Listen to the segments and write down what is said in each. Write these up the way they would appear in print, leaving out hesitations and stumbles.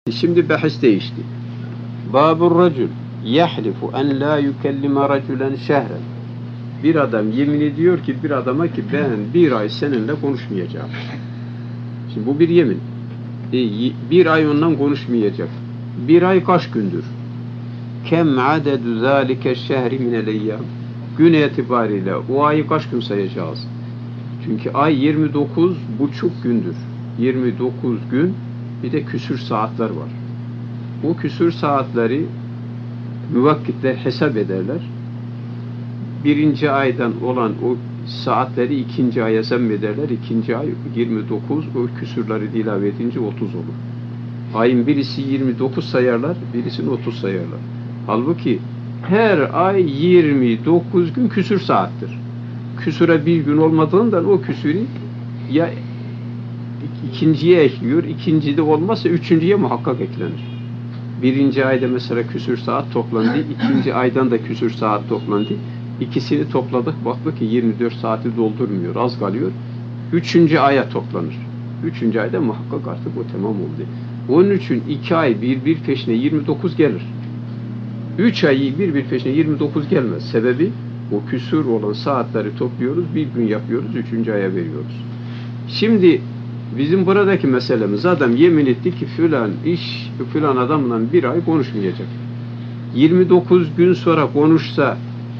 Şimdi bahis değişti. Babur racul yahlifu en la yukellime raculen şehren. Bir adam yemin ediyor ki bir adama ki ben bir ay seninle konuşmayacağım. Şimdi bu bir yemin. Bir ay ondan konuşmayacak. Bir ay kaç gündür? Kem adedu zâlike şehri minel eyyâm. Gün itibariyle o ayı kaç gün sayacağız? Çünkü ay 29,5 gündür. 29 gün bir de küsür saatler var. O küsür saatleri müvakkitler hesap ederler. Birinci aydan olan o saatleri ikinci aya zemmederler. İkinci ay 29, o küsurları ilave edince 30 olur. Ayın birisi 29 sayarlar, birisini 30 sayarlar. Halbuki her ay 29 gün küsür saattir. Küsüre bir gün olmadığından o küsürü ya ikinciye ekliyor, ikincide olmazsa üçüncüye muhakkak eklenir. Birinci ayda mesela küsür saat toplandı, ikinci aydan da küsür saat toplandı. İkisini topladık, baktık ki 24 saati doldurmuyor, az kalıyor. Üçüncü aya toplanır. Üçüncü ayda muhakkak artık o tamam oldu. Onun için 2 ay bir peşine 29 gelir. 3 ayı bir peşine 29 gelmez. Sebebi o küsur olan saatleri topluyoruz, bir gün yapıyoruz, üçüncü aya veriyoruz. Şimdi bizim buradaki meselemiz, adam yemin etti ki filan adamla bir ay konuşmayacak. 29 gün sonra konuşsa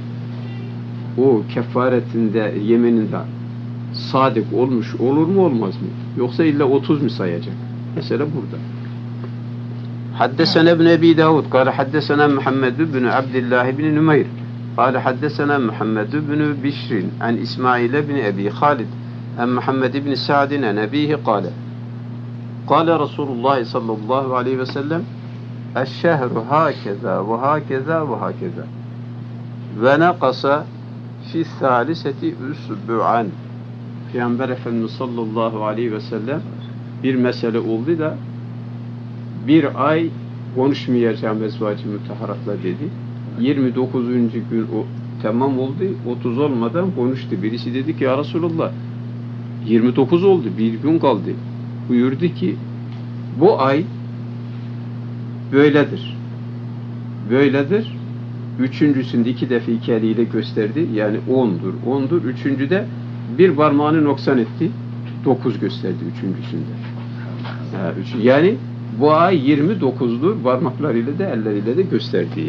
o kefaretinde, yemininde sadık olmuş olur mu olmaz mı? Yoksa illa 30 mu sayacak? Mesela burada. Haddesena ibn Ebi Davud, kâle haddesena Muhammed ibn Abdillah ibn Nümeyr, kâle haddesena Muhammed ibn Bişrin, an İsmail ibn Ebi Halid, an Muhammed ibn Sa'din, an Ebihi kâle. Kâle Resulullah sallallahu aleyhi ve sellem, eşşehru hâkeza ve hâkeza ve hâkeza. Ve nekasa fi thâliseti usbu'an. Peygamber Efendimiz sallallahu aleyhi ve sellem bir mesele oldu da bir ay konuşmayacağım ezvacı müteharatla dedi. 29. gün o tamam oldu. 30 olmadan konuştu. Birisi dedi ki ya Resulullah 29 oldu. Bir gün kaldı. Buyurdu ki bu ay böyledir. Böyledir. Üçüncüsünde 2 defa 2 eliyle gösterdi. Yani 10'dur. 10'dur. Üçüncüde bir parmağını noksan etti. 9 gösterdi üçüncüsünde. Yani bu ay 29'dur. Parmaklarıyla da elleriyle de gösterdi.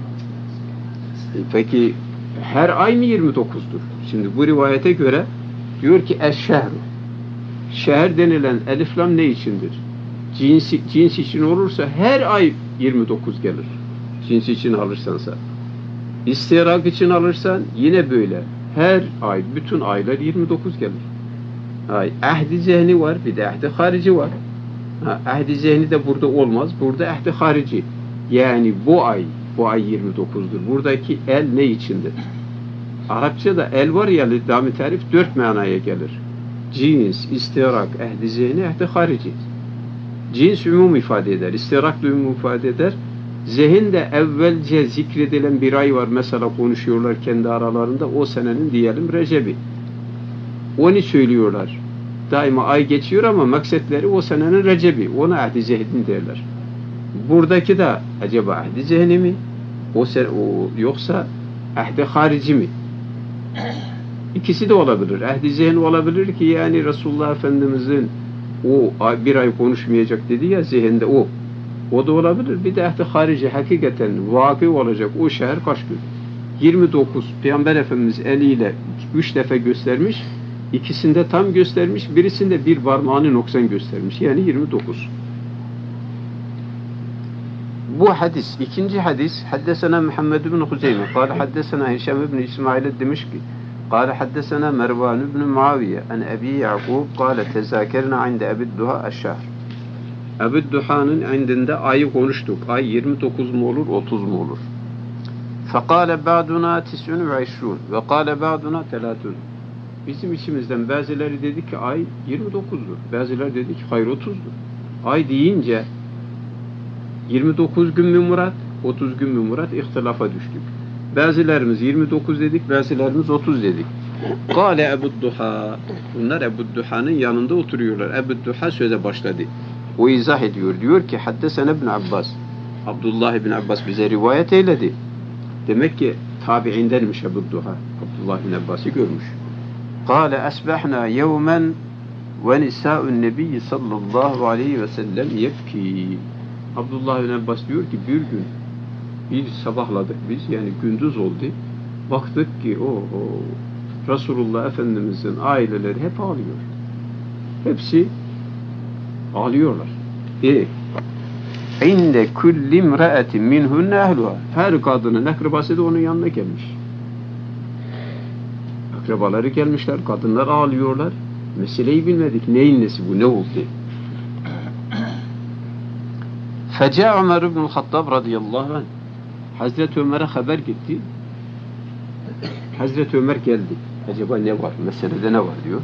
Peki her ay mı 29'dur? Şimdi bu rivayete göre diyor ki eşşehru. Şehir denilen elif lam ne içindir? Cins için olursa her ay 29 gelir. Cins için alırsansa. İstirak için alırsan yine böyle. Her ay, bütün aylar 29 gelir. Ahdi zehni var, bir de ahdi harici var. Ahdi zehni de burada olmaz. Burada ahdi harici. Yani bu ay 29'dur. Buradaki el ne içindir? Arapçada el var ya, lidam-ı tarif 4 manaya gelir. Cins, istirak, ahdi zehni, ahdi harici. Cins umum ifade eder. İstirak da umum ifade eder. Zihin de evvelce zikredilen bir ay var. Mesela konuşuyorlar kendi aralarında. O senenin diyelim Recep'i. Onu söylüyorlar. Daima ay geçiyor ama maksetleri o senenin Recep'i. Ona ahdi zihni derler. Buradaki de acaba ahdi zihni mi? Yoksa ahdi harici mi? İkisi de olabilir. Ahdi zihni olabilir ki yani Resulullah Efendimizin o bir ay konuşmayacak dedi ya, zihinde o. O da olabilir. Bir de ahdi harici hakikaten vakı olacak. O şehir kaç gün? 29. Peygamber Efendimiz eliyle 3 defa göstermiş. İkisinde tam göstermiş. Birisinde bir parmağını noksan göstermiş. Yani 29. Bu hadis. İkinci hadis. Haddesena Muhammed ibn Huzeyme. Kâle haddesena Hişam ibn İsmail el-Dimişki. Kâle haddesena Mervan ibn Muaviye. En Ebi Ya'kub. Kâle tezâkerna inde Ebi'd-Duha eş-şehr. Ebi'd-Duha'nın indinde ayı konuştuk. Ay 29 mu olur, 30 mu olur? Fekâle ba'duna 29 ve kâle ba'duna 30. Bizim içimizden bazıları dedi ki ay 29'dur. Bazıları dedi ki hayır 30'dur. Ay deyince 29 gün mü murat, 30 gün mü murat, ihtilafa düştük. Bazılarımız 29 dedik, bazılarımız 30 dedik. Kâle Ebu'd-Duha. Bunlar Ebu'd-Duha'nın yanında oturuyorlar. Ebu'd-Duha söze başladı. O izah ediyor. Diyor ki Haddesene İbn Abbas. Abdullah İbn Abbas bize rivayet eyledi. Demek ki tabi'indenmiş Ebu Duha. Abdullah İbn Abbas'ı görmüş. Kâle esbehna yevmen ve nisâ'un nebiyyi sallallahu aleyhi ve sellem yebkî. Abdullah İbn Abbas diyor ki bir gün bir sabahladık biz, yani gündüz oldu. Baktık ki Resulullah Efendimiz'in aileleri hep ağlıyor. Hepsi ağlıyorlar. İnde kulli imra'atin minhunne ehluha. Her kadının akrabası da onun yanına gelmiş. Akrabaları gelmişler, kadınlar ağlıyorlar. Meseleyi bilmedik. Neyin nesi bu, ne oldu? Feca Ömer ibn Hattab radıyallahu anh. Hazreti Ömer'e haber gitti. Hazreti Ömer geldi. Acaba ne var? Meselede ne var diyor.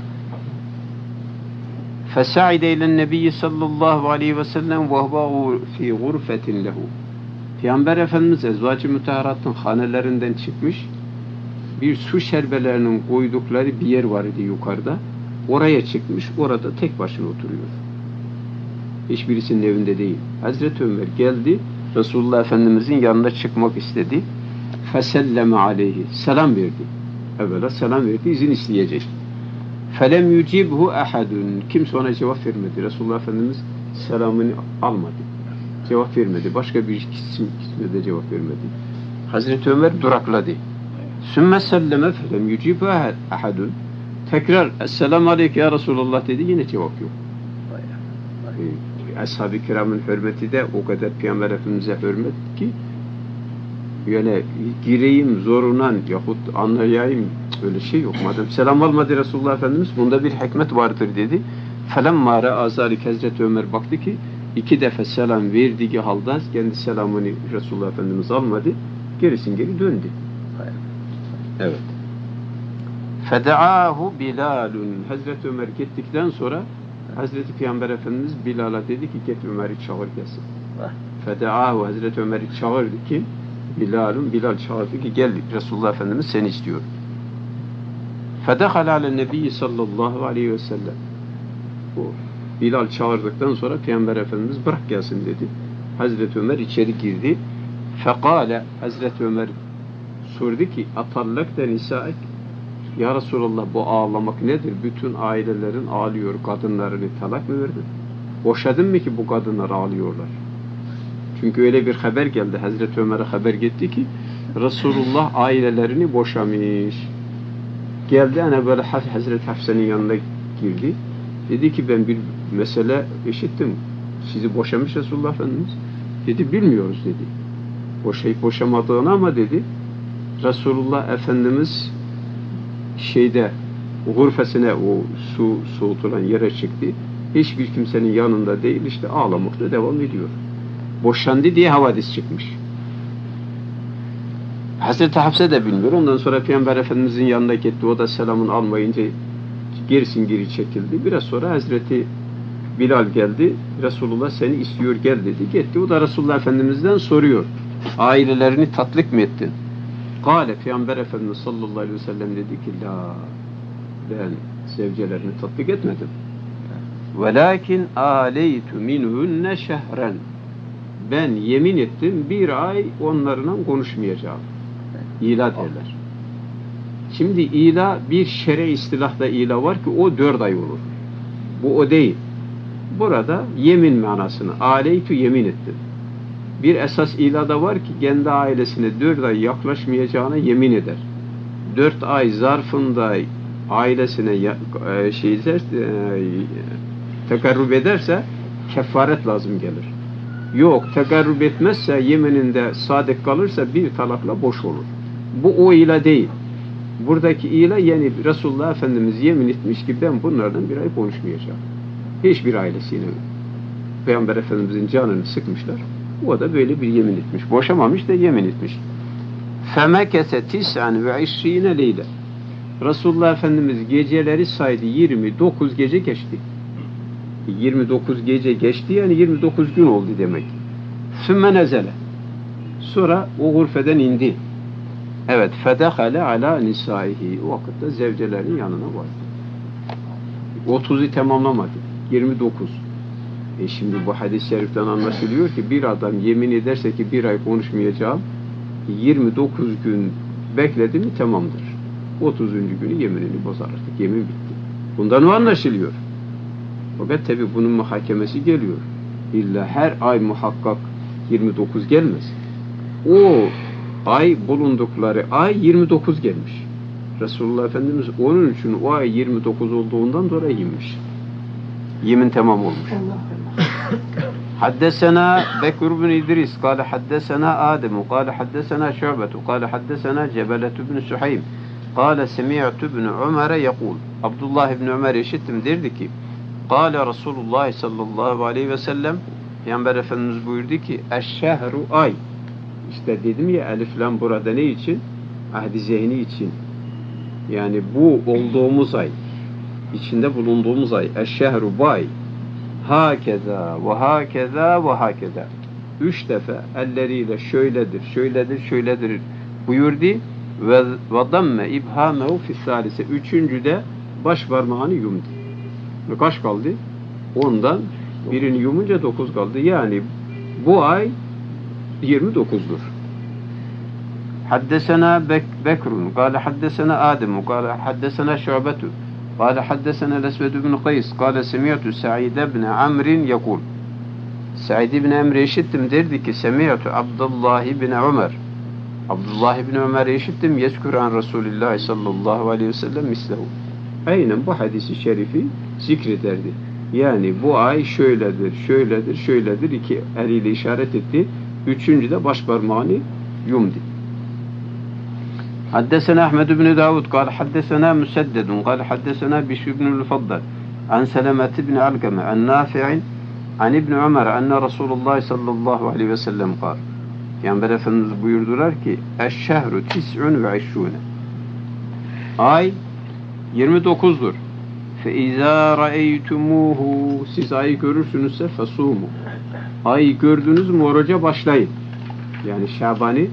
فَسَعِدَ اِلَى النَّبِيِّ sallallahu aleyhi ve sellem وَهْبَغُ فِي غُرْفَةٍ لَهُ. Peygamber Efendimiz ezvacı müteharatın hanelerinden çıkmış. Bir su şerbelerinin koydukları bir yer var idi yukarıda. Oraya çıkmış. Orada tek başına oturuyor. Hiçbirisinin evinde değil. Hazreti Ömer geldi. Resulullah Efendimizin yanına çıkmak istedi. فَسَلَّمَ عَلَيْهِ. Selam verdi. Evvela selam verdi. İzin isteyecek. فَلَمْ يُجِبْهُ اَحَدٌ. Kimse ona cevap vermedi. Resulullah Efendimiz selamını almadı. Cevap vermedi. Başka bir kısmı da cevap vermedi. Hazreti Ömer durakladı. ثُمَّ سَلَّمَ فَلَمْ يُجِبْهُ اَحَدٌ. Tekrar Esselamu Aleyke ya Resulullah dedi. Yine cevap yok. Ashab-ı kiramın hürmeti de o kadar Peygamber Efendimiz'e hürmet ki yani gireyim zorunan yahut anlayayım öyle şey yok. Madem selam almadı Resulullah Efendimiz, bunda bir hikmet vardır dedi. فَلَمَّا رَأَى ذَلِكَ Hazreti Ömer baktı ki 2 defa selam verdiği halde kendi selamını Resulullah Efendimiz almadı. Gerisin geri döndü. Evet. فَدَعَاهُ بِلَالٌ. Hazreti Ömer gittikten sonra Hazreti Peygamber Efendimiz Bilal'a dedi ki git Ömer'i çağır gelsin. فَدَعَاهُ. Hazreti Ömer'i çağırdı ki Bilal çağırdı ki gel Resulullah Efendimiz seni istiyor. فَدَخَلَ عَلَى النَّبِيِّ sallallahu aleyhi ve sellem. Bilal çağırdıktan sonra Peygamber Efendimiz bırak gelsin dedi. Hazreti Ömer içeri girdi. فَقَالَ. Hazreti Ömer sordu ki atallakte nisaik. Ya Resulallah bu ağlamak nedir? Bütün ailelerin ağlıyor. Kadınlarını talak mı verdin? Boşadın mı ki bu kadınlar ağlıyorlar? Çünkü öyle bir haber geldi. Hazreti Ömer'e haber gitti ki Resulullah ailelerini boşamış. Geldi hani böyle Hazreti Hafsa'nın yanına girdi. Dedi ki ben bir mesele işittim. Sizi boşamış Resulullah Efendimiz. Dedi bilmiyoruz dedi. Boşayıp boşamadığını ama dedi Resulullah Efendimiz gurfesine o su soğutulan yere çıktı. Hiçbir kimsenin yanında değil, işte ağlamakta devam ediyor. Boşandı diye havadis çıkmış. Hazreti Hafsa da bilmiyor. Ondan sonra Peygamber Efendimizin yanına gitti. O da selamını almayınca geri çekildi. Biraz sonra Hazreti Bilal geldi. Resulullah seni istiyor gel dedi. Gitti. O da Resulullah Efendimiz'den soruyor. Ailelerini tatlık mı ettin? Kâle Peygamber Efendimiz sallallahu aleyhi ve sellem dedi ki la ben zevcelerini tatbik etmedim. Velakin âleytu minhunne şehren. Ben yemin ettim bir ay onlarla konuşmayacağım. İla derler. Şimdi ila bir şer'i istilahda ila var ki o 4 ay olur. Bu o değil. Burada yemin manasını âleytu yemin ettim. Bir esas ilada var ki kendi ailesine 4 ay yaklaşmayacağına yemin eder. 4 ay zarfında ailesine tekarrub ederse kefaret lazım gelir. Yok, tekarrub etmezse yemininde sadık kalırsa bir talakla boş olur. Bu o ila değil. Buradaki ila yani Resulullah Efendimiz yemin etmiş ki ben bunlardan bir ay konuşmayacağım. Hiçbir ailesiyle Peygamber Efendimizin canını sıkmışlar. O da böyle bir yemin etmiş. Boşamamış da yemin etmiş. فَمَكَسَ تِسْعًا وَعِشْرِينَ لَيْلًا. Resulullah Efendimiz geceleri saydı. 29 gece geçti. 29 gece geçti yani 29 gün oldu demek. ثُمَّ نَزَلَ. Sonra o gurfeden indi. Evet. فَدَخَلَ عَلَى نِسَائِهِ. O vakitte zevcelerin yanına vardı. 30'u tamamlamadı. 29. Şimdi bu hadis-i şeriften anlaşılıyor ki bir adam yemin ederse ki bir ay konuşmayacağım, 29 gün bekledi mi tamamdır. 30. günü yeminini bozar artık. Yemin bitti. Bundan o anlaşılıyor. Fakat tabi bunun muhakemesi geliyor. İlla her ay muhakkak 29 gelmez. O ay bulundukları ay 29 gelmiş. Resulullah Efendimiz onun için o ay 29 olduğundan dolayı yemiş. Yemin tamam olmuş. حدثنا بكر بن إدريس قال حدثنا آدم قال حدثنا شعبة قال حدثنا جبلة بن سحيم قال سمعت ابن عمر يقول عبد الله بن عمر işittim derdi ki قال رسول الله sallallahu aleyhi ve sellem Peygamber Efendimiz buyurdu ki eşşehru ay işte dedim ya elif lam burada ne için? Ahdi zihni için. Yani bu olduğumuz ay içinde bulunduğumuz ay eşşehru bu ay hakeza ve hakeza ve hakeza 3 defa elleriyle şöyledir, şöyledir, şöyledir buyurdu ve damme ibhamehu fi salise 3. de baş parmağını yumdu. Ve kaç kaldı? Ondan birini yumunca 9 kaldı. Yani bu ay 29'dur. Haddesena Bekrun قال حدثنا آدم قال حدثنا شعبة قال حدثنا الأسود بن قيس قال سمعت سعيد بن عمرو يقول Said ibn Emre işittim derdi ki Semiyatu Abdullah ibn Ömer Abdullah ibn Ömer'i işittim yezkuran Resulullah sallallahu aleyhi ve sellem mislehu. Aynen bu hadisi şerifi zikrederdi. Yani bu ay şöyledir, şöyledir, şöyledir. 2 eliyle işaret etti. 3. de baş parmağını yumdu. حدثنا أحمد بن داود قال حدثنا مسدد قال حدثنا بشر بن المفضل عن سلمة بن علقمة عن نافع عن ابن عمر أن رسول الله صلى الله عليه وسلم قال Peygamber Efendimiz buyurdular ki eşşehru tis'un ve işşûne ay 29'dur. Fe izâ ra'eytumûhû siz ayı görürsünüzse fesûmû ayı gördünüz mü oruca başlayın. Yani Şaban'ı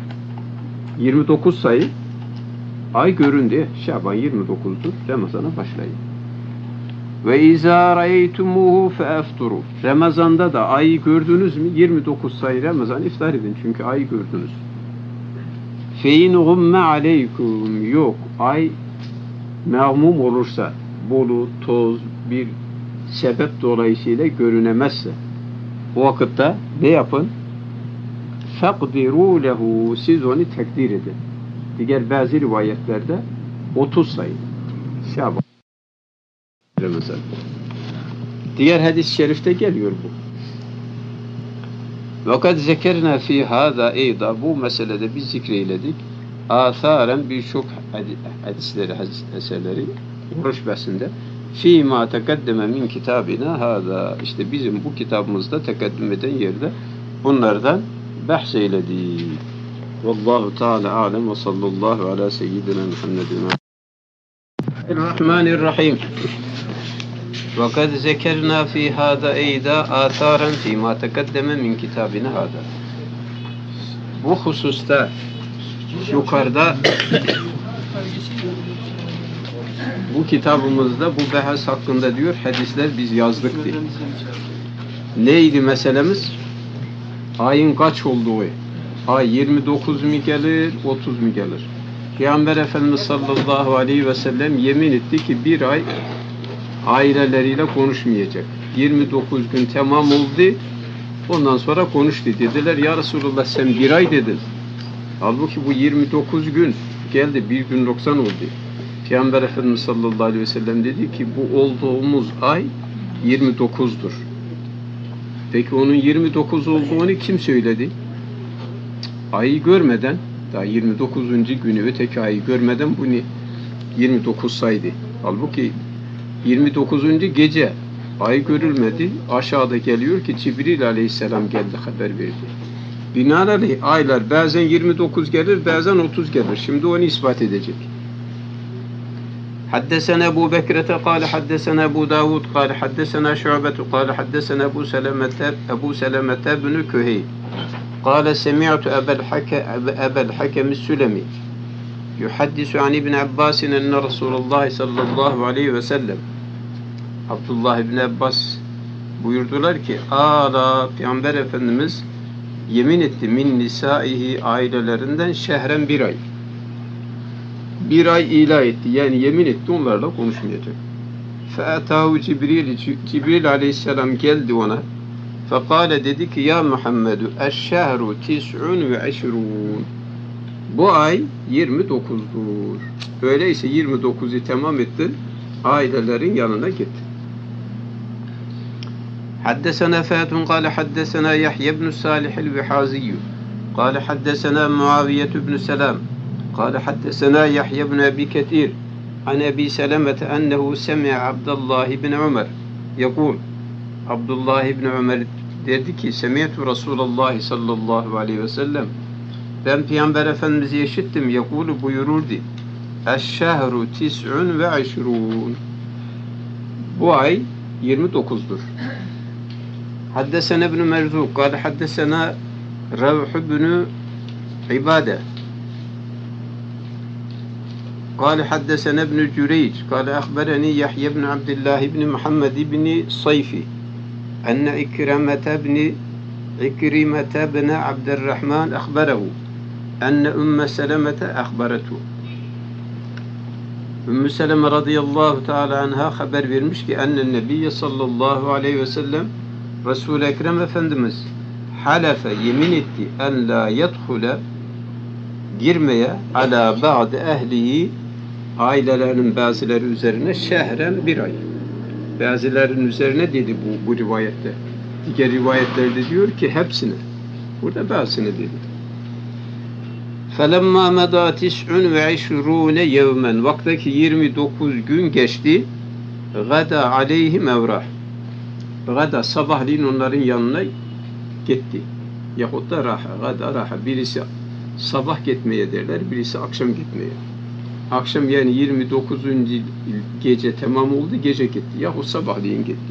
29 sayı ay göründü. Şaban 29'dur. Ramazan'a başlayın. Ve izâ ra'eytumûhû feefturu Ramazan'da da ayı gördünüz mü 29 sayı Ramazan iftar edin. Çünkü ayı gördünüz. Fein gumme aleykum yok. Ay mağmum olursa bulut, toz bir sebep dolayısıyla görünemezse o vakitte ne yapın? فَقْدِرُوا لَهُ siz onu takdir edin. Diğer bazı rivayetlerde 30 sayı. Şaban. Ramazan. Diğer hadis-i şerifte geliyor bu. وَقَدْ زَكَرْنَا فِي هَذَا اَيْضًا bu meselede biz zikreyledik. Âthâren birçok hadisleri, eserleri oruç bahsinde. فِي مَا تَقَدَّمَ مِنْ كِتَابِنَا هَذَا işte bizim bu kitabımızda tekaddüm eden yerde bunlardan bahseyledik. Vallahu Teala alem ve sallallahu ala seyyidina Muhammedin. Bismillahirrahmanirrahim. Ve kad zekerna fi hâzâ eyda âthâren fî mâ tekeddeme min kitâbina hâzâ. Bu hususta yukarıda bu kitabımızda bu bahs hakkında diyor hadisler biz yazdık diye. Neydi meselemiz? Ayın kaç olduğu. Ay 29 mu gelir, 30 mu gelir? Peygamber Efendimiz sallallahu aleyhi ve sellem yemin etti ki bir ay aileleriyle konuşmayacak. 29 gün tamam oldu. Ondan sonra konuştu. Dediler ya Resulullah sen bir ay dedin. Halbuki bu 29 gün geldi. Bir gün 90 oldu. Peygamber Efendimiz sallallahu aleyhi ve sellem dedi ki bu olduğumuz ay 29'dur. Peki onun 29 olduğunu kim söyledi? Ayı görmeden, daha 29. günü öteki ayı görmeden bunu 29 saydı. Halbuki 29. gece ay görülmedi. Aşağıda geliyor ki Cibril aleyhisselam geldi haber verdi. Binaenaleyh aylar bazen 29 gelir, bazen 30 gelir. Şimdi onu ispat edecek. حدثنا أبو بكرة قال حدثنا أبو داود قال حدثنا شعبة قال حدثنا أبو سلمة بن كهيل قال سمعت أبا الحكم السلمي يحدث عن ابن عباس أن رسول الله صلى الله عليه وسلم Abdullah ibn Abbas Buyurdular ki ala Peygamber Efendimiz yemin etti min nisaihi ailelerinden şehren bir ay. Bir ay ilah etti. Yani yemin etti onlarla konuşmayacak. Fe'atahu Cibril aleyhisselam geldi ona. Fekale dedi ki ya Muhammedu eşşehru tis'un ve eşrun. Bu ay 29'dur. Öyleyse 29'u tamam ettin. Ailelerin yanına git. Haddesena Fatun kâle haddesena Yahya ibn Salih el-Vihaziyyü kâle haddesena Muaviye ibn Selam kâle haddesena Yahya ibn Ebi Ketir an Ebi Selemete ennehu semi'a Abdullah ibn Ömer yekûl. Abdullah ibn Ömer dedi ki semi'tu Resulullah sallallahu aleyhi ve sellem, ben Peygamber Efendimiz'i işittim, yekûlu buyururdu, eşşehru tis'un ve eşrûn. Bu ay 29'dur. Haddesena ibn Merzuk kâle haddesena Revh ibn İbade قال حدثنا ابن جريج قال أخبرني يحيى بن عبد الله بن محمد بن صيفي أن عكرمة بن عبد الرحمن أخبره أن أم سلمة أخبرته. Ümmü Seleme radıyallahu teala anha haber vermiş ki ennen nebiyye sallallahu aleyhi ve sellem Resul-i Ekrem Efendimiz halefe yemin etti en la yedhule girmeye ala ba'de ehlihi ailelerinin bazıları üzerine şehren bir ay. Bazılarının üzerine dedi bu rivayette. Diğer rivayetlerde diyor ki hepsine. Burada bazısını dedi. فَلَمَّا مَدَى تِسْعٌ وَعِشْرُونَ يَوْمًا vaktaki 29 gün geçti. Gada aleyhi mevrah. Gada sabahleyin onların yanına gitti. Yahut da raha. Gada raha. Birisi sabah gitmeye derler, birisi akşam gitmeye. Akşam yani 29. gece tamam oldu, gece gitti. Yahut sabahleyin gitti.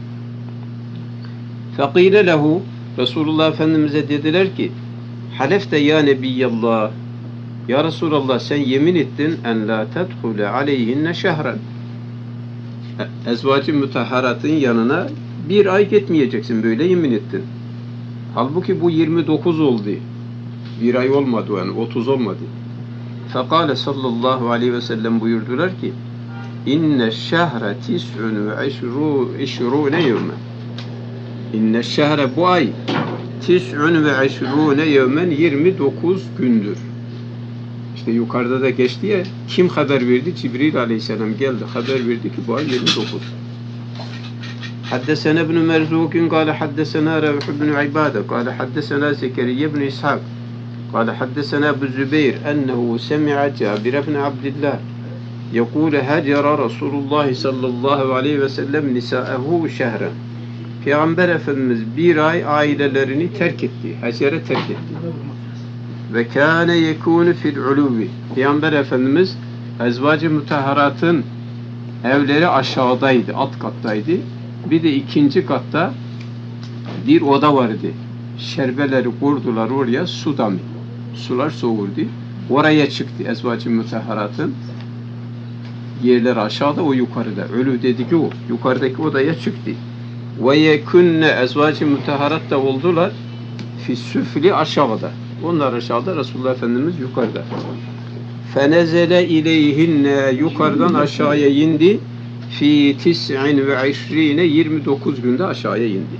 فَقِيلَ lehu Resulullah Efendimiz'e dediler ki halefte ya Nebiyallah, ya Resulallah sen yemin ettin en la tedhule aleyhinne şehren, ezvacı mütahharatın yanına bir ay gitmeyeceksin, böyle yemin ettin. Halbuki bu 29 oldu, bir ay olmadı yani 30 olmadı. Fekale sallallahu aleyhi ve sellem buyurdular ki inne şehre tis'un ve eşrûne yevmen. İnne şehre bu ay tis'un ve eşrûne yevmen 29 gündür. İşte yukarıda da geçti ya, kim haber verdi? Cibril aleyhisselam geldi, haber verdi ki bu ay 29. Haddesena ibn Merzukin kâle haddesena Revh ibn İbade kâle haddesena Zekeriye ibn İshak kâle haddesena Ebu Zübeyir ennehu semi'a Cabir ibn Abdillah yekûle hecera Resulullah sallallahu aleyhi ve sellem nisâehu şehren. Peygamber Efendimiz bir ay ailelerini terk etti, hecere terk etti. Ve kâne yekûnü fil ulûvi. Peygamber Efendimiz ezvacı mutahharatın evleri aşağıdaydı, alt kattaydı. Bir de ikinci katta bir oda vardı. Şerbeleri kurdular oraya, su damı. Sular soğurdu. Oraya çıktı ezvacı mutahharatın. Yerler aşağıda, o yukarıda. Ölü dedi ki o. Yukarıdaki odaya çıktı. Ve yekunne ezvacı mutahharat da oldular. Fi süfli aşağıda. Onlar aşağıda, Resulullah Efendimiz yukarıda. Fenezele ileyhinne yukarıdan aşağıya indi. Fi tis'in ve işrine 29 günde aşağıya indi.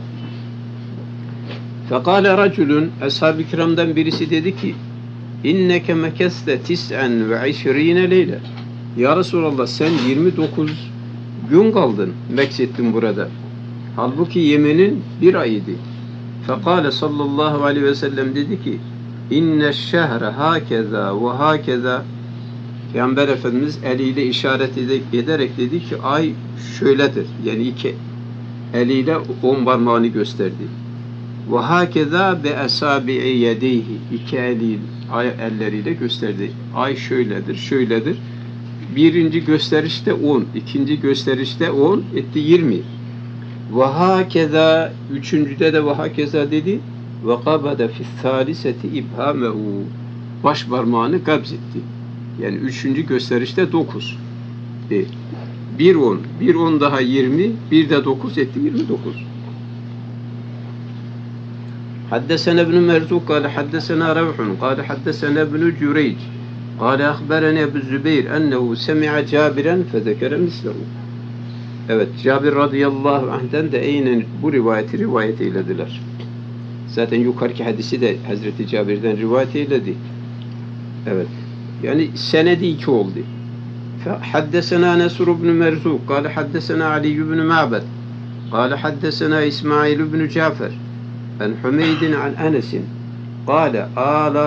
Fekale raculun, ashab-ı kiramdan birisi dedi ki inneke mekeste tis'en ve işrine leyle. Ya Resulallah sen 29 gün kaldın, meksettin burada. Halbuki Yemen'in bir ayıydı. Fekale sallallahu aleyhi ve sellem dedi ki inne şehre hakeza ve hakeza. Peygamber Efendimiz eliyle işaret ederek dedi ki ay şöyledir. Yani iki eliyle 10 parmağını gösterdi. Ve hakeza be esabi'i yedeyhi. İki elleriyle gösterdi. Ay şöyledir, şöyledir. Birinci gösterişte 10, ikinci gösterişte 10 etti 20. Ve hakeza, üçüncüde de ve hakeza dedi. Ve kabada fi's-saliseti ibhamehu. Baş parmağını kabz etti. Yani üçüncü gösterişte 9. Bir 10. Bir 10 daha 20. Bir de 9 etti 29. حدثنا ابن مرزوق قال حدثنا روح قال حدثنا ابن جريج قال أخبرني أبو الزبير أنه سمع جابرا فذكر مثله. Evet, Cabir radıyallahu anh'den de aynen bu rivayet eylediler. Zaten yukarıki hadisi de Hazreti Cabir'den rivayet eyledi. Evet. Yani senedi 2 oldu. حدثنا نصر بن مرزوق قال حدثنا علي بن معبد قال حدثنا إسماعيل بن جعفر عن حميد عن أنس قال آلى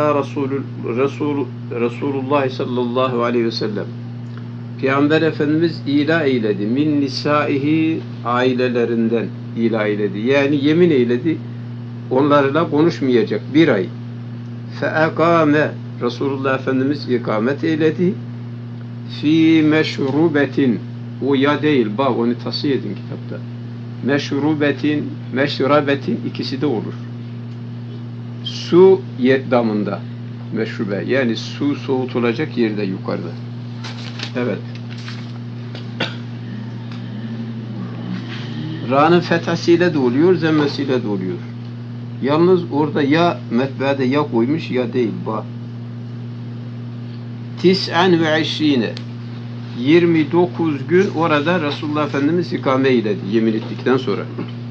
رسول الله sallallahu aleyhi ve sellem Peygamber Efendimiz ila eyledi min nisaihi ailelerinden ila eyledi. Yani yemin eyledi onlarla konuşmayacak bir ay. Feekame Resulullah Efendimiz ikamet eyledi fi meşrubetin o ya değil bak onu tasih edin kitapta. Meşrubetin, meşrabetin ikisi de olur. Su damında meşrube yani su soğutulacak yerde yukarıda. Evet. Ra'nın fethasiyle de oluyor, zemmesiyle de oluyor. Yalnız orada ya metbeade ya koymuş ya değil. Bak. 29 gün orada Resulullah Efendimiz ikame eyledi yemin ettikten sonra.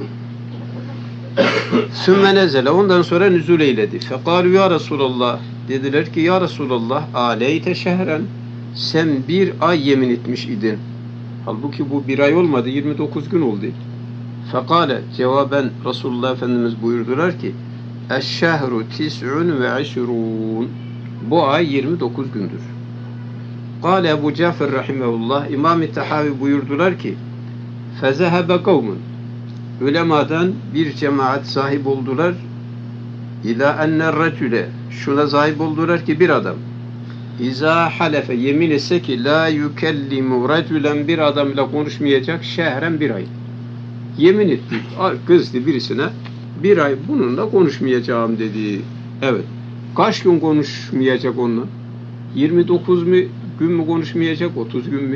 Sümme nezele ondan sonra nüzul eyledi. Fekalu ya Resulallah dediler ki ya Resulallah aleyte şehren sen bir ay yemin etmiş idin. Halbuki bu bir ay olmadı 29 gün oldu. Fekale cevaben Resulullah Efendimiz buyurdular ki eşşehru tis'un ve aşrun bu ay 29 gündür. Kale Ebu Cafer rahimehullah İmam-ı Tahavi buyurdular ki fezehebe kavmun ulemadan bir cemaat sahip oldular ila enne recüle şuna sahip oldular ki bir adam İza halefe yemin etse ki la yukellimu recülen bir adamla konuşmayacak şehren bir ay. Yemin etti, kızdı birisine bir ay bununla konuşmayacağım dedi. Evet. Kaç gün konuşmayacak onunla? 29 gün mü konuşmayacak? 30 gün mü?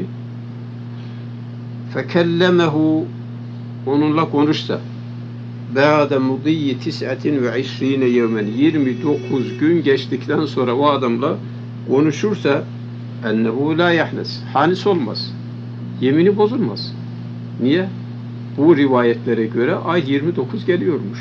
Fekellemehu onunla konuşsa ba'de mudiyyi 29 yevmen 29 gün geçtikten sonra o adamla konuşursa ennehu la yahnes hanis olmaz. Yemini bozulmaz. Niye? Bu rivayetlere göre ay 29 geliyormuş.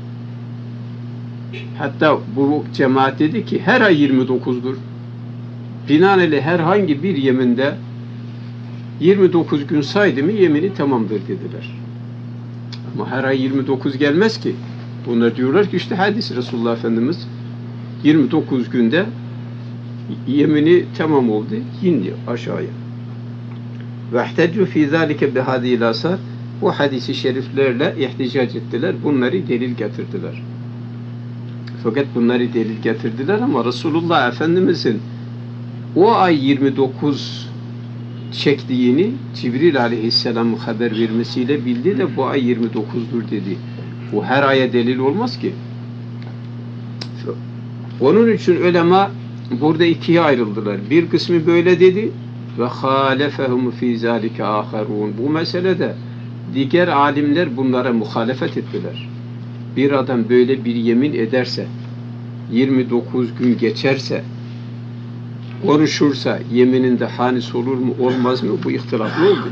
Hatta bu cemaat dedi ki her ay 29'dur. Binaenaleyh herhangi bir yeminde 29 gün saydı mı yemini tamamdır dediler. Ama her ay 29 gelmez ki. Bunlar diyorlar ki işte hadis Resulullah Efendimiz 29 günde yemini tamam oldu. İndi aşağıya. Vehteccu fî zâlike bihâdîl asar bu hadisi şeriflerle ihticac ettiler. Bunları delil getirdiler. Fakat bunları delil getirdiler ama Resulullah Efendimiz'in o ay 29 çektiğini Cibril Aleyhisselam'ın haber vermesiyle bildi de bu ay 29'dur dedi. Bu her aya delil olmaz ki. Onun için ulema burada ikiye ayrıldılar. Bir kısmı böyle dedi ve halefehum fî zâlike âherûn. Bu meselede diğer alimler bunlara muhalefet ettiler. Bir adam böyle bir yemin ederse 29 gün geçerse konuşursa yemininde hanis olur mu olmaz mı bu ihtilaflı oldu.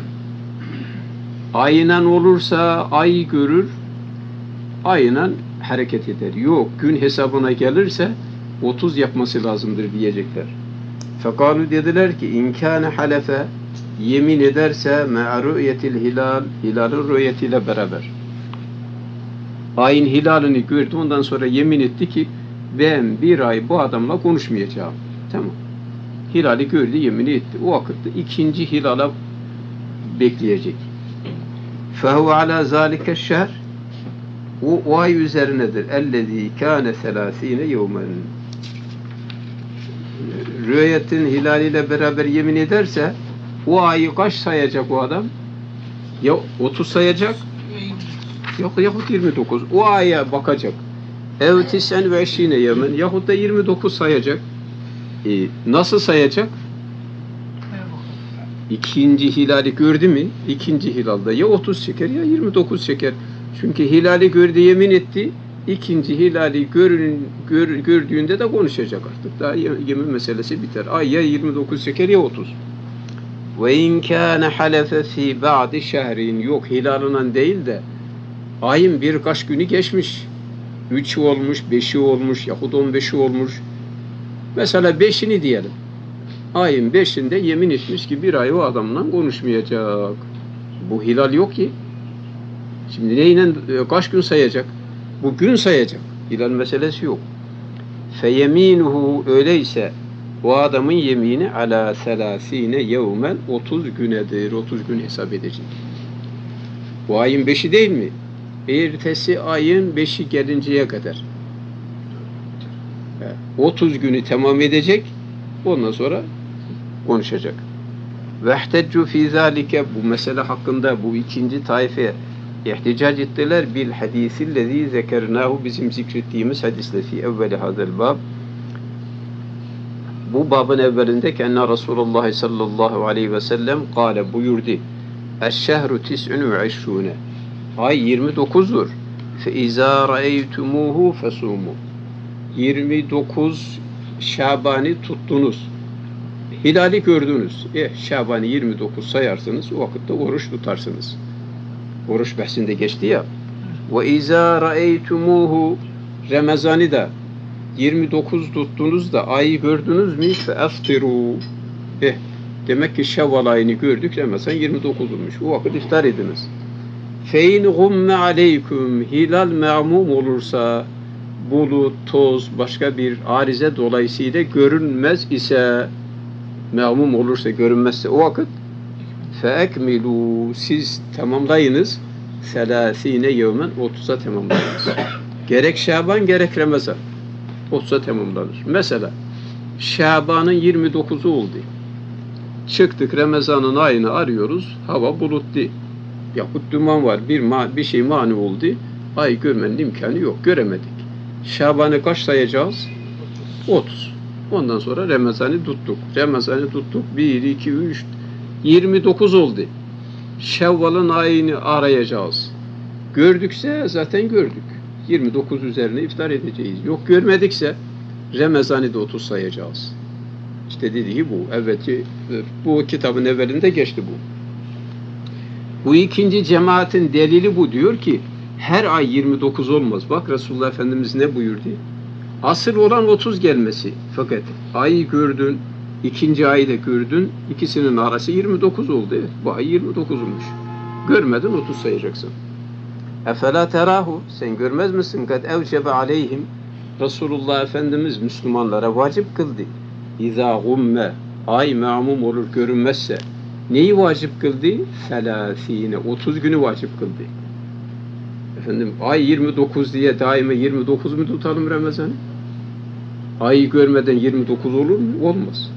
Aynen olursa ay görür aynen hareket eder. Yok gün hesabına gelirse 30 yapması lazımdır diyecekler. Fekalu dediler ki inkâne halefe yemin ederse me'a rü'yetil hilal hilalın rü'yetiyle beraber. Ayın hilalini gördü ondan sonra yemin etti ki ben bir ay bu adamla konuşmayacağım. Tamam. Hilali gördü yemini etti. O vakitte ikinci hilala bekleyecek. Fehu ala zâlike şehr o ay üzerinedir. Ellezî kâne 30 yevmen rü'yetin hilaliyle beraber yemin ederse o ayı kaç sayacak o adam? Ya 30 sayacak yahut 29. O aya bakacak. Ev 29 yevmen yahut da 29 sayacak. Nasıl sayacak? İkinci hilali gördü mü? İkinci hilalda ya 30 çeker ya 29 çeker. Çünkü hilali gördü, yemin etti. İkinci hilali gördüğünde de konuşacak artık. Daha yemin meselesi biter. Ay ya 29 çeker ya 30. Ve in kana halefe fi ba'di şehrin, yok hilalından değil de ayın birkaç günü geçmiş. 3'ü olmuş, 5'i olmuş yahut 15'i olmuş. Mesela 5'ini diyelim. Ayın 5'inde yemin etmiş ki bir ay o adamla konuşmayacak. Bu hilal yok ki. Şimdi neyle kaç gün sayacak? Bu gün sayacak. Hilal meselesi yok. Feyeminuhu, öyleyse o adamın yemini ala selasine yevmen, 30 günedir. 30 gün hesap edecek. Bu ayın 5'i değil mi? Ertesi ayın 5'i gelinceye kadar 30 günü tamam edecek. Ondan sonra konuşacak. Vehteccu fî zâlike, bu mesele hakkında bu ikinci taifeye ihticac ettiler bil hadîsillezî zekernâhu, bizim zikrettiğimiz hadisle fi evveli hadel bab. Bu babın evvelinde enne Resulullah sallallahu aleyhi ve sellem kâle, buyurdu. Eşşehru tis'un ve işrûne, ay 29'dur. Fe izâ ra'eytumuhu fesûmû, 29 Şaban'ı tuttunuz. Hilali gördünüz. Şaban'ı 29 sayarsınız. O vakitte oruç tutarsınız. Oruç bahsinde geçti ya. Ve izâ ra'eytumuhu, Ramazan'ı da 29 tuttunuz da ayı gördünüz mü? Fe aftirû. Demek ki Şevval ayını gördük. Ramazan 29 olmuş. O vakit iftar ediniz. Fe in gumme aleyküm, hilal me'mum olursa, bulut, toz, başka bir arize dolayısıyla görünmez ise, me'mum olursa, görünmezse o vakit feekmilu, siz tamamlayınız, selasine yevmen, 30'a tamamlayınız. Gerek Şaban gerek Ramazan 30'a tamamlanır. Mesela Şaban'ın 29'u oldu. Çıktık, Ramazan'ın ayını arıyoruz. Hava bulutlu. Yahut duman var. Bir şey mani oldu. Ay görmenin imkanı yok. Göremedik. Şaban'ı kaç sayacağız? 30. Ondan sonra Ramazan'ı tuttuk. Ramazan'ı tuttuk. 1, 2, 3, 29 oldu. Şevval'ın ayını arayacağız. Gördükse zaten gördük. 29 üzerine iftar edeceğiz. Yok görmedikse Ramazan'ı da 30 sayacağız. İşte dediği bu. Evet, bu kitabın evvelinde geçti bu. Bu ikinci cemaatin delili bu. Diyor ki her ay 29 olmaz. Bak Resulullah Efendimiz ne buyurdu? Asıl olan 30 gelmesi. Fakat ayı gördün, ikinci ayı da gördün, ikisinin arası 29 oldu. Evet, bu ay 29 olmuş. Görmedin, 30 sayacaksın. Efela terahu, sen görmez misin? Kad evcebe aleyhim, Resulullah Efendimiz Müslümanlara vacip kıldı. İzâ gumme, ay me'mum olur, görünmezse. Neyi vacip kıldı? Selâsîne, 30 günü vacip kıldı. Efendim, ay 29 diye daima 29 mu tutalım Ramazan'ı? Ayı görmeden 29 olur mu? Olmaz.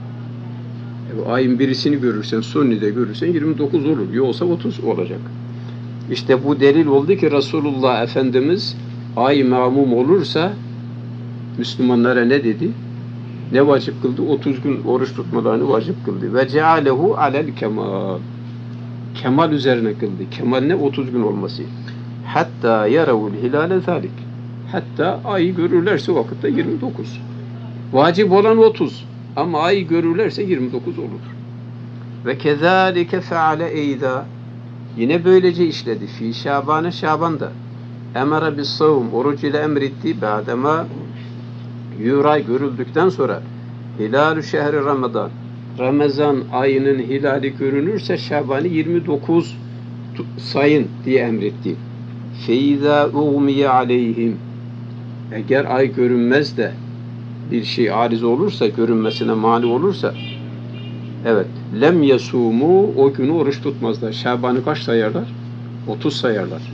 Ayın birisini görürsen, sonunu da görürsen 29 olur. Yoksa 30 olacak. İşte bu delil oldu ki Resulullah Efendimiz ay mamum olursa Müslümanlara ne dedi? Ne vacip kıldı? 30 gün oruç tutmalarını vacip kıldı. Ve cealehu alel kemal. Kemal üzerine kıldı. Kemal ne? 30 gün olması. Hatta yaravul hilale zalik. Hatta ayı görürlerse o vakitte 29. Vacip olan 30. Ama ayı görürlerse 29 olur. Ve kezalike feale eyda. Yine böylece işledi. Fi Şaban'ı, Şaban'da. Emara bis savum, oruç ile emretti. Ba'dema, yuray görüldükten sonra hilalü şehri Ramazan, Ramazan ayının hilali görünürse Şaban'ı 29 sayın diye emretti. Feyza uğmiye aleyhim, eğer ay görünmez de bir şey ariz olursa, görünmesine mani olursa, evet, lem yasumu, o günü oruç tutmazlar. Şaban'ı kaç sayarlar? 30 sayarlar.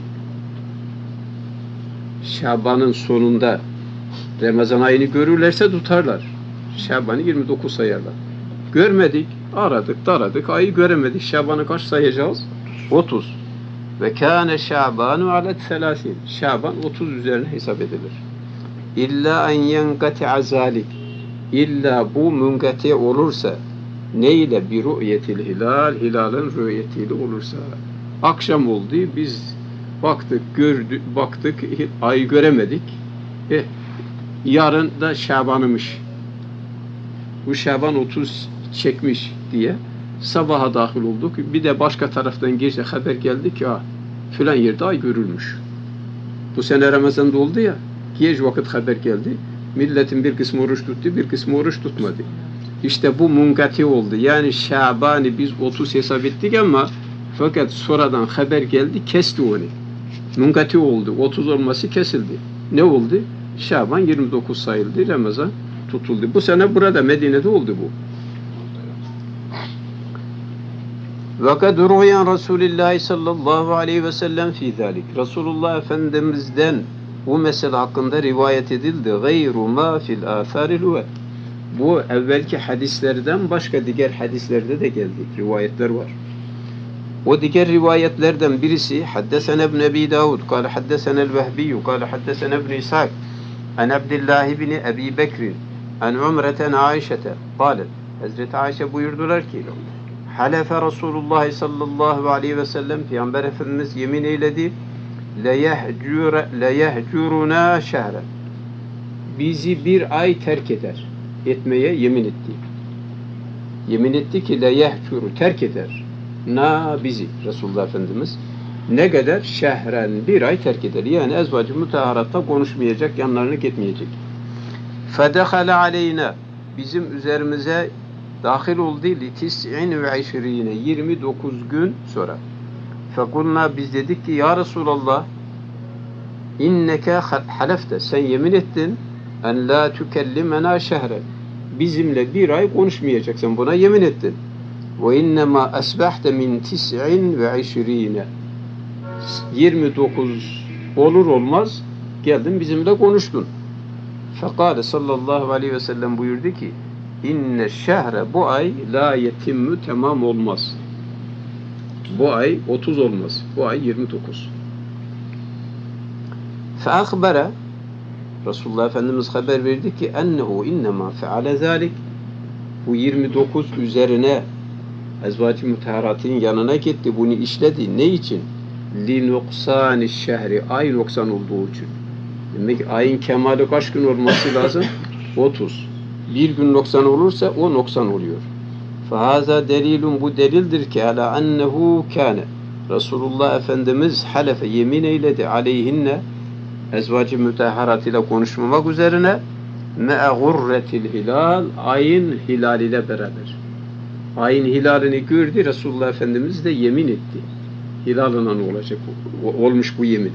Şaban'ın sonunda Ramazan ayını görürlerse tutarlar. Şaban'ı 29 sayarlar. Görmedik, aradık, taradık, ayı göremedik. Şaban'ı kaç sayacağız? 30. Ve kâne Şabanu alet selâsin. Şaban 30 üzerine hesap edilir. İlla en yenkati'a zâlik. İlla bu münkati olursa, Neyle? Bir rü'yetil hilal, hilalın rü'yetiyle olursa. Akşam oldu, biz baktık, ay göremedik. Yarın da Şaban'ımış. Bu Şaban 30 çekmiş diye sabaha dahil olduk. Bir de başka taraftan gece haber geldi ki filan yerde ay görülmüş. Bu sene Ramazan'da oldu ya, geç vakit haber geldi. Milletin bir kısmı oruç tuttu, bir kısmı oruç tutmadı. İşte bu munkati oldu. Yani Şaban'ı biz 30 hesap ettik ama fakat sonradan haber geldi, kesti onu. Munkati oldu. 30 olması kesildi. Ne oldu? Şaban 29 sayıldı. Ramazan tutuldu. Bu sene burada Medine'de oldu bu. وَقَدْ رُوِيَنْ رَسُولِ اللّٰهِ sallallahu aleyhi ve sellem fî ذَٰلِكِ Resulullah Efendimiz'den bu mesele hakkında rivayet edildi. غَيْرُ مَا فِي الْآثَارِ الْوَدْ Bu evvelki hadislerden başka diğer hadislerde de geldi. Rivayetler var. O diğer rivayetlerden birisi Haddesene ibn Ebi Davud kâle haddesene el-Vehbiyyü kâle haddesene ibn İshak an Abdullah ibn Ebi Bekr an Umreten Aişete kâlet Hazreti Ayşe buyurdular ki Halefe Resulullah sallallahu aleyhi ve sellem Peygamber Efendimiz yemin eyledi leyehcuruna şehre bizi bir ay terk eder. Etmeye yemin etti. Yemin etti ki leyehcuru terk eder. Bizi Resulullah Efendimiz ne kadar şehren bir ay terk eder. Yani ezvacı mutahharatta konuşmayacak, yanlarına gitmeyecek. Fedehale aleyna bizim üzerimize dahil oldu li tis'in ve 29 gün sonra. Fekulna biz dedik ki ya Resulallah inneke halefte sen yemin ettin en la tükellimena şehre bizimle bir ay konuşmayacaksın. Buna yemin ettin. Ve innema asbahte min 29 29 olur olmaz geldin bizimle konuştun. Fekale sallallahu aleyhi ve sellem buyurdu ki inne şehre bu ay la yetimmü tamam olmaz. Bu ay 30 olmaz. Bu ay 29. Feakbere Resulullah Efendimiz haber verdi ki ennehu innema feale zalik bu 29 üzerine ezvacı mutahharatın yanına gitti. Bunu işledi. Ne için? Li nuksani şehri ay noksan olduğu için. Demek ayın kemali kaç gün olması lazım? 30. Bir gün noksan olursa o noksan oluyor. Fahaza delilun bu delildir ki ala ennehu kâne Resulullah Efendimiz halefe yemin eyledi aleyhinne ezvacı mutahharatıyla konuşmamak üzerine me'e gurretil hilal ayın hilal ile beraber. Ayın hilalini gördü. Resulullah Efendimiz de yemin etti. Hilalına ne olacak? Olmuş bu yemin.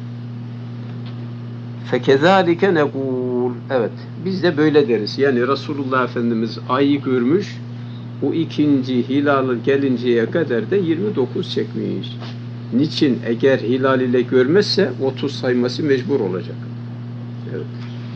Fekezalike nekul. Evet. Biz de böyle deriz. Yani Resulullah Efendimiz ayı görmüş. O ikinci hilal gelinceye kadar da 29 çekmiş. Niçin? Eğer hilal ile görmezse 30 sayması mecbur olacak. Evet.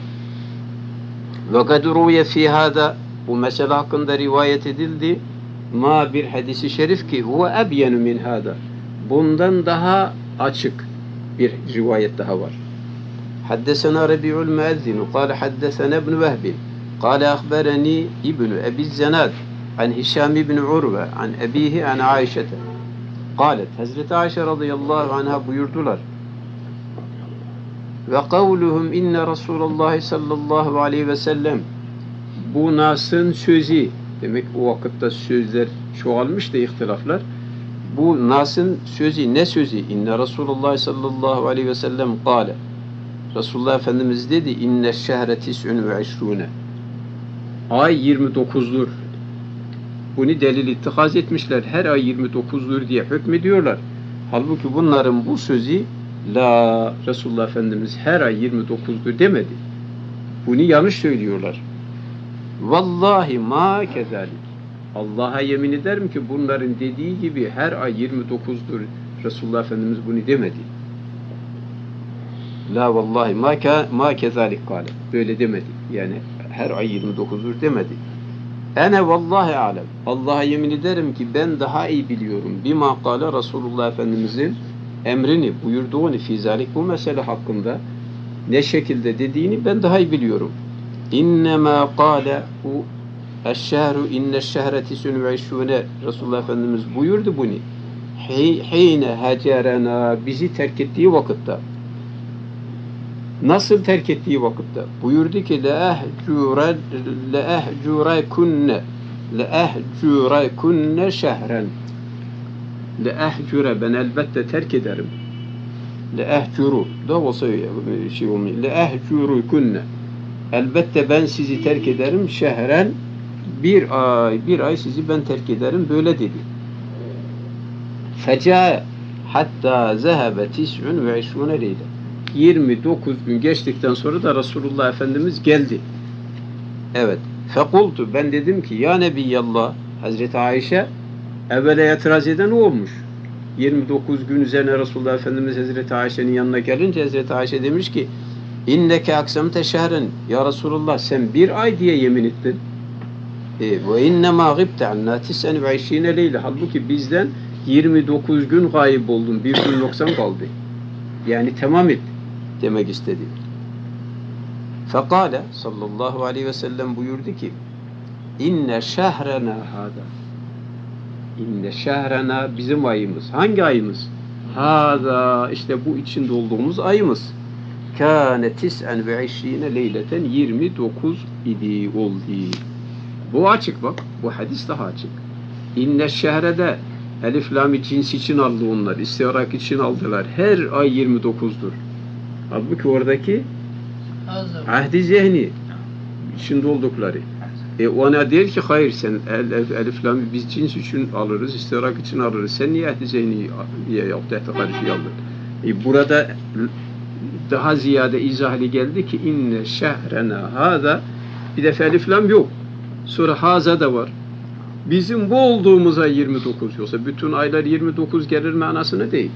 Ve kad ruye fi hada bu mesele hakkında rivayet edildi. Ma bir hadisi şerif ki huve ebyenu min hada. Bundan daha açık bir rivayet daha var. Haddesena Rabi'ul Müezzinu kâle haddesena ibn Vehbin kâle ahbereni ibn Ebi Zenad an Hişam ibn Urve an ebihi an Ayşete kâlet Hazreti Ayşe radıyallahu anha buyurdular ve kavluhum inne Resulullah sallallahu aleyhi ve sellem bu Nas'ın sözü demek o vakitte sözler çoğalmış da ihtilaflar. Bu Nas'ın sözü ne sözü? İnne Resulullah sallallahu aleyhi ve sellem kâle. Resulullah Efendimiz dedi inne şehre tis'ün ve işrûne. Ay 29'dur. Bunu delil ittikaz etmişler. Her ay 29'dur diye hükmediyorlar. Halbuki bunların bu sözü la Resulullah Efendimiz her ay 29'dur demedi. Bunu yanlış söylüyorlar. Vallahi ma kezalik. Allah'a yemin ederim ki bunların dediği gibi her ay 29'dur. Resulullah Efendimiz bunu demedi. La vallahi ma kezalik kâle. Böyle demedi. Yani her ay 29'dur demedi. Ene vallahi alem. Allah'a yemin ederim ki ben daha iyi biliyorum. Bima kâle Resulullah Efendimizin emrini buyurduğunu fizalik bu mesele hakkında ne şekilde dediğini ben daha iyi biliyorum. İnnemâ kâle bu Eşşehru inneşşehre tis'un ve işşûne. Resulullah Efendimiz buyurdu bunu. Hine hecerena, bizi terk ettiği vakitte. Nasıl terk ettiği vakitte? Buyurdu ki leehcurekunne şehren. Leehcure, ben elbette terk ederim. Leehcuru da olsa şey olmuyor. Leehcurukunne, elbette ben sizi terk ederim. Şehren, bir ay sizi ben terk ederim. Böyle dedi. Feca hatta zehebe tis'un ve işrune leyle. 29 gün geçtikten sonra da Resulullah Efendimiz geldi. Evet. Fekultu, ben dedim ki ya Nebiyallah, Hazreti Ayşe evvela itiraz eden olmuş. 29 gün üzerine Resulullah Efendimiz Hazreti Ayşe'nin yanına gelince Hazreti Ayşe demiş ki inneke aksamte şehren, ya Resulullah sen bir ay diye yemin ettin. Ve innemâ gibte annâ tis'en ve işrine leyle. Halbuki bizden 29 gün gayip oldun. Bir gün noksan kaldı. Yani tamam et demek istedi. Fekale sallallahu aleyhi ve sellem buyurdu ki inne şehrena hâdâ. İnne şehrena, bizim ayımız. Hangi ayımız? Hâdâ, işte bu içinde olduğumuz ayımız. Kâne tis'en ve işrine leyleten, 29 idi oldu. Bu açık bak. Bu hadis daha açık. İnne şehrede elif lam-ı cins için aldı onlar. İstiyarak için aldılar. Her ay 29'dur. Halbuki oradaki ahdi zihni içinde oldukları. Ona der ki hayır, sen elif lam biz cins için alırız, istiyarak için alırız. Sen niye ahdi zihni yaptı, karşı aldın? Burada daha ziyade izahli geldi ki inne şehrena hâzâ, bir defa elif lam yok. Sonra haza da var. Bizim bu olduğumuz ay 29, yoksa bütün aylar 29 gelir manasına değil.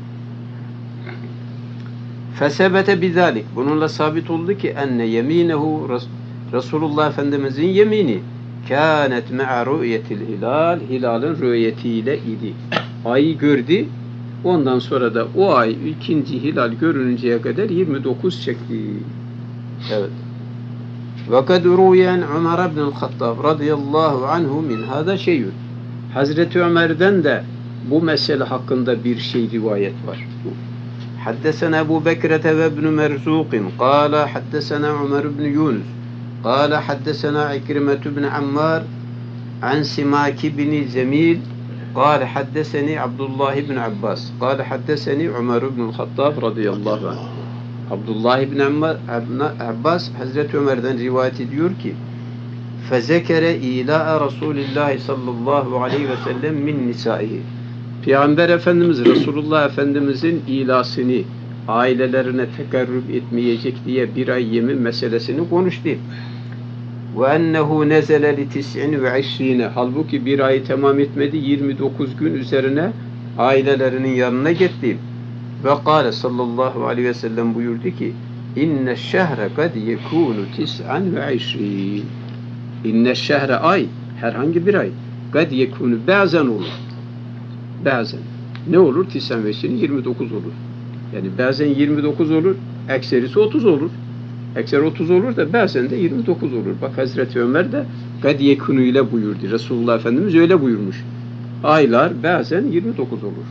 Fesebete bizalik, bununla sabit oldu ki enne yeminehu, Resulullah Efendimizin yemini kânet me'a rü'yetil hilal, hilalın rü'yetiyle idi. Ayı gördü, ondan sonra da o ay ikinci hilal görününceye kadar 29 çekti. Evet. وَقَدْ رُوْيَنْ عُمَرَ بْنِ الْخَطَّابِ radıyallahu anhu min hâdâ şeyün. Hazreti Ömer'den de bu mesele hakkında bir şey rivayet var. حدثنا أبو بكرة وابن مرزوق قال حدثنا عمر بن يونس قال حدثنا عكرمة بن عمار عن سماك بن زميل قال حدثني عبد الله بن عباس قال حدثني عمر بن الخطاب رضي الله عنه. Abdullah ibn Abbas Hazreti Ömer'den rivayet ediyor ki fezekere ila'a Resulullah sallallahu aleyhi ve sellem min nisaihi. Peygamber Efendimiz Resulullah Efendimizin ilasını, ailelerine tekarrub etmeyecek diye bir ay yemin meselesini konuştu. Ve ennehu nezele li tis'in ve işrine. Halbuki bir ayı tamam etmedi, 29 gün üzerine ailelerinin yanına gitti. Ve kâle sallallahu aleyhi ve sellem buyurdu ki inne şehre kad yekûnu tis'an ve işrin. İnne şehre, ay, herhangi bir ay, kad yekûnu, bazen olur. Bazen. Ne olur? Tis'an ve işrin 29 olur. Yani bazen 29 olur, ekserisi 30 olur. Ekser 30 olur da bazen de 29 olur. Bak Hazreti Ömer de kad yekûnu ile buyurdu. Resulullah Efendimiz öyle buyurmuş. Aylar bazen 29 olur.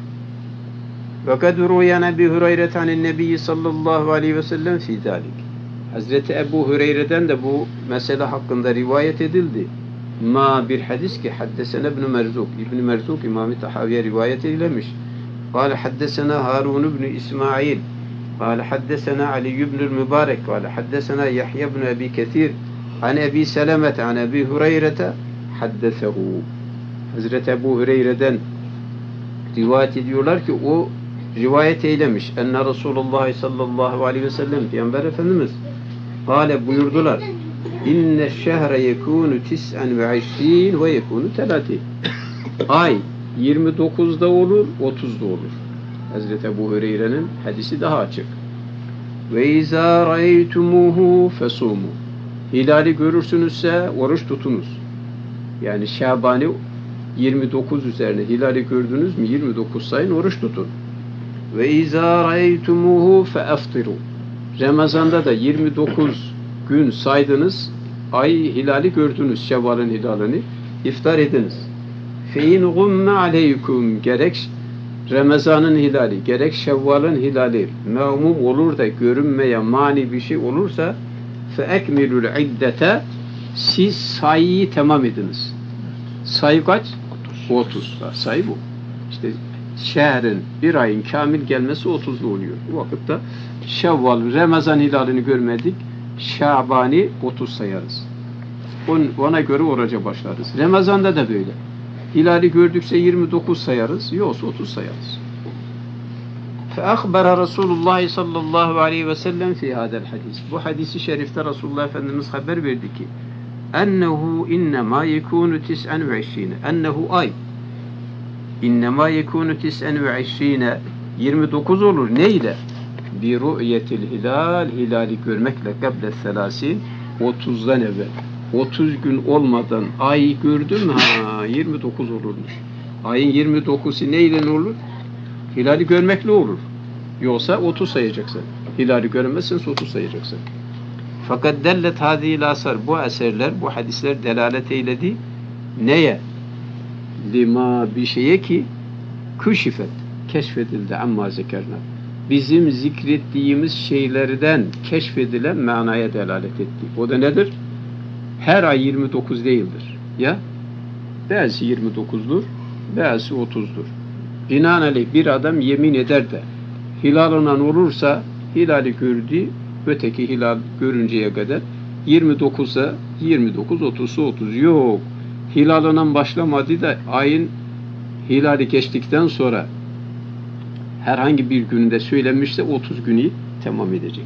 وَقَدْ رُوْيَنَ اَبِي هُرَيْرَةَ عَنِ النَّبِيِّ sallallahu aleyhi ve sellem fî ذَٰلِكِ. Hazreti Ebu Hureyre'den de bu mesele hakkında rivayet edildi. Bir hadis ki haddesene İbn Merzuk. İbn Merzuk İmam-ı Tahaviye rivayet eylemiş. قال حدثنا هارون بن إسماعيل قال حدثنا علي بن المبارك قال حدثنا يحيى بن أبي كثير عن أبي سلمة عن أبي هريرة حدثه. Hazreti Ebu Hureyre'den rivayet ediyorlar ki o rivayet eylemiş. Enne Resulullah sallallahu aleyhi ve sellem, Peygamber Efendimiz kâle buyurdular. İnne şehre yekûnu tis'en ve işrin ve yekûnu telâti. Ay 29'da olur, 30'da olur. Hazreti Ebu Hureyre'nin hadisi daha açık. Ve izâ ra'eytumuhu fesûmû. Hilali görürsünüzse oruç tutunuz. Yani Şaban'ı 29 üzerine hilali gördünüz mü 29 sayın, oruç tutun. Ve izâ ra'eytumuhu feaftiru. Ramazan'da da 29 gün saydınız, ay hilali gördünüz, Şevval'in hilalini, iftar ediniz. Fein gumme aleykum, gerek Ramazan'ın hilali, gerek Şevval'in hilali mevmum olur da görünmeye mani bir şey olursa feekmilul iddete, siz sayıyı tamam ediniz. Sayı kaç? 30. Sayı bu. İşte şehrin bir ayın kamil gelmesi 30'lu oluyor. Bu vakitte Şevval, Ramazan hilalini görmedik. Şaban'i 30 sayarız. Ona göre oruca başlarız. Ramazan'da da böyle. Hilali gördükse 29 sayarız. Yoksa 30 sayarız. فَأَخْبَرَ رَسُولُ اللّٰهِ sallallahu aleyhi ve sellem فِي هَذَا الْحَدِيثِ Bu hadisi şerifte Resulullah Efendimiz haber verdi ki اَنَّهُ اِنَّمَا يَكُونُ 29 اَنَّهُ ay اِنَّمَا يَكُونُ 29 29 olur. Neyle? Bir ru'yetil hilal, hilali görmekle kable selasin, 30'dan evvel. 30 gün olmadan ay gördüm, 29 olurmuş. Ayın 29'u neyle olur? Hilali görmekle olur. Yoksa 30 sayacaksın. Hilali göremezsen 30 sayacaksın. Fakat dellet hadîl asar, bu eserler, bu hadisler delalet eyledi. Neye? Lima bir şeye ki küşifet, keşfedildi amma zekerna. Bizim zikrettiğimiz şeylerden keşfedilen manaya delalet etti. O da nedir? Her ay 29 değildir. Ya? Bazı 29'dur, bazı 30'dur. Binaenaleyh bir adam yemin eder de hilalından olursa hilali gördü, öteki hilal görünceye kadar 29'a 29, 30'a 30. Yok. Hilalından başlamadı da ayın hilali geçtikten sonra herhangi bir gününde söylenmişse 30 günü tamam edecek.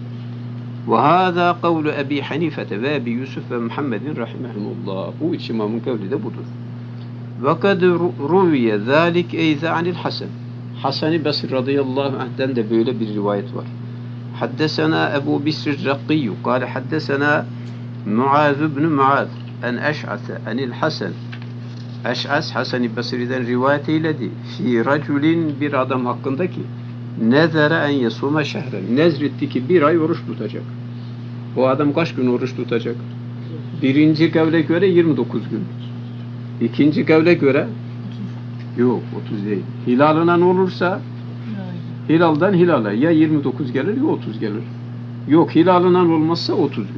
وَهَذَا قَوْلُ Ebi Hanifete ve Ebi Yusuf ve Muhammedin rahimehumullah. Bu üç imamın kavli de budur. وَقَدْ رُوِيَ ذَٰلِكْ اَيْذَا عَنِ الْحَسَنِ Hasan-ı Basri radıyallahu anh'den de böyle bir rivayet var. حَدَّسَنَا Ebu Bisr الرَّقِّيُّ قَالَ حَدَّسَنَا مُعَاذُ بْنُ مُعَاذ اَنْ اَشْعَثَ اَنِ الْحَسَنِ Eş'as Hasan-ı Basri'den rivayet eyledi. Fi raculin, bir adam hakkında ki nezere en yesuma şehren, nezretti ki bir ay oruç tutacak. O adam kaç gün oruç tutacak? Birinci kavle göre 29 gün. İkinci kavle göre yok 30 değil. Hilalına ne olursa hilaldan hilala ya 29 gelir ya 30 gelir. Yok hilalından olmazsa 30 gün.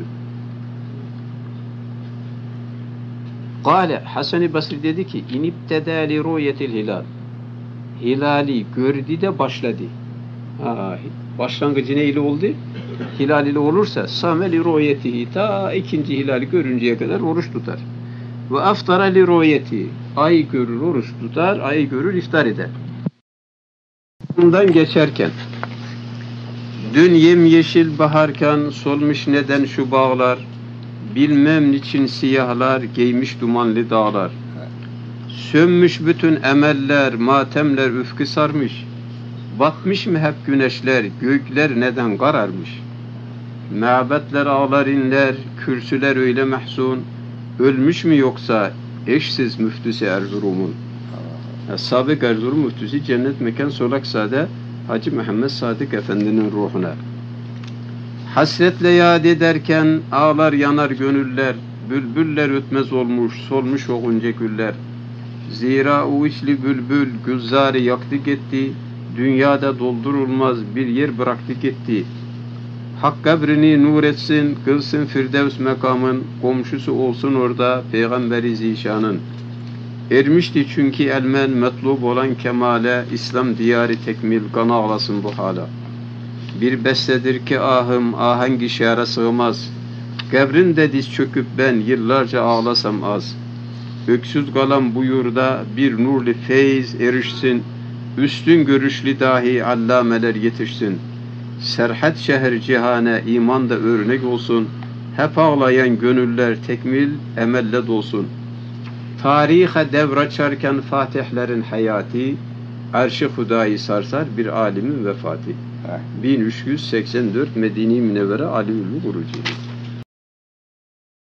Kale Hasan-ı Basri dedi ki inibteda li ru'yetil hilal. Hilali gördü de başladı. Başlangıcı neyle oldu? Hilal ile olursa same li ru'yetihi, ta ikinci hilali görünceye kadar oruç tutar. Ve aftara li ru'yeti, ay görür oruç tutar, ay görür iftar eder. Bundan geçerken dün yemyeşil baharken solmuş neden şu bağlar, bilmem niçin siyahlar giymiş dumanlı dağlar. Sönmüş bütün emeller, matemler üfkü sarmış. Batmış mı hep güneşler, gökler neden kararmış? Mabetler ağlar inler, kürsüler öyle mahzun. Ölmüş mü yoksa eşsiz müftüsü Erzurum'un? Sabık Erzurum müftüsü Cennet Mekan Solakzade Hacı Muhammed Sadık Efendi'nin ruhuna. Hasretle yad ederken ağlar yanar gönüller, bülbüller ötmez olmuş, solmuş o gunce güller. Zira o içli bülbül gülzarı yaktı gitti, dünyada doldurulmaz bir yer bıraktı gitti. Hak kabrini nur etsin, kılsın Firdevs mekamın, komşusu olsun orada Peygamberi Zişan'ın. Ermişti çünkü elmen metlub olan kemale, İslam diyarı tekmil kan ağlasın bu hala. Bir bestedir ki ahım ahengi şehre sığmaz. Kabrinde diz çöküp ben yıllarca ağlasam az. Öksüz kalan bu yurda bir nurlu feyz erişsin. Üstün görüşlü dahi allameler yetişsin. Serhat şehir cihane iman da örnek olsun. Hep ağlayan gönüller tekmil emelle dolsun. Tarihe devr açarken fatihlerin hayatı, arş-ı hudayı sarsar bir alimin vefatı. 1384 Medine-i Münevvere Ali Ulu Kurucu.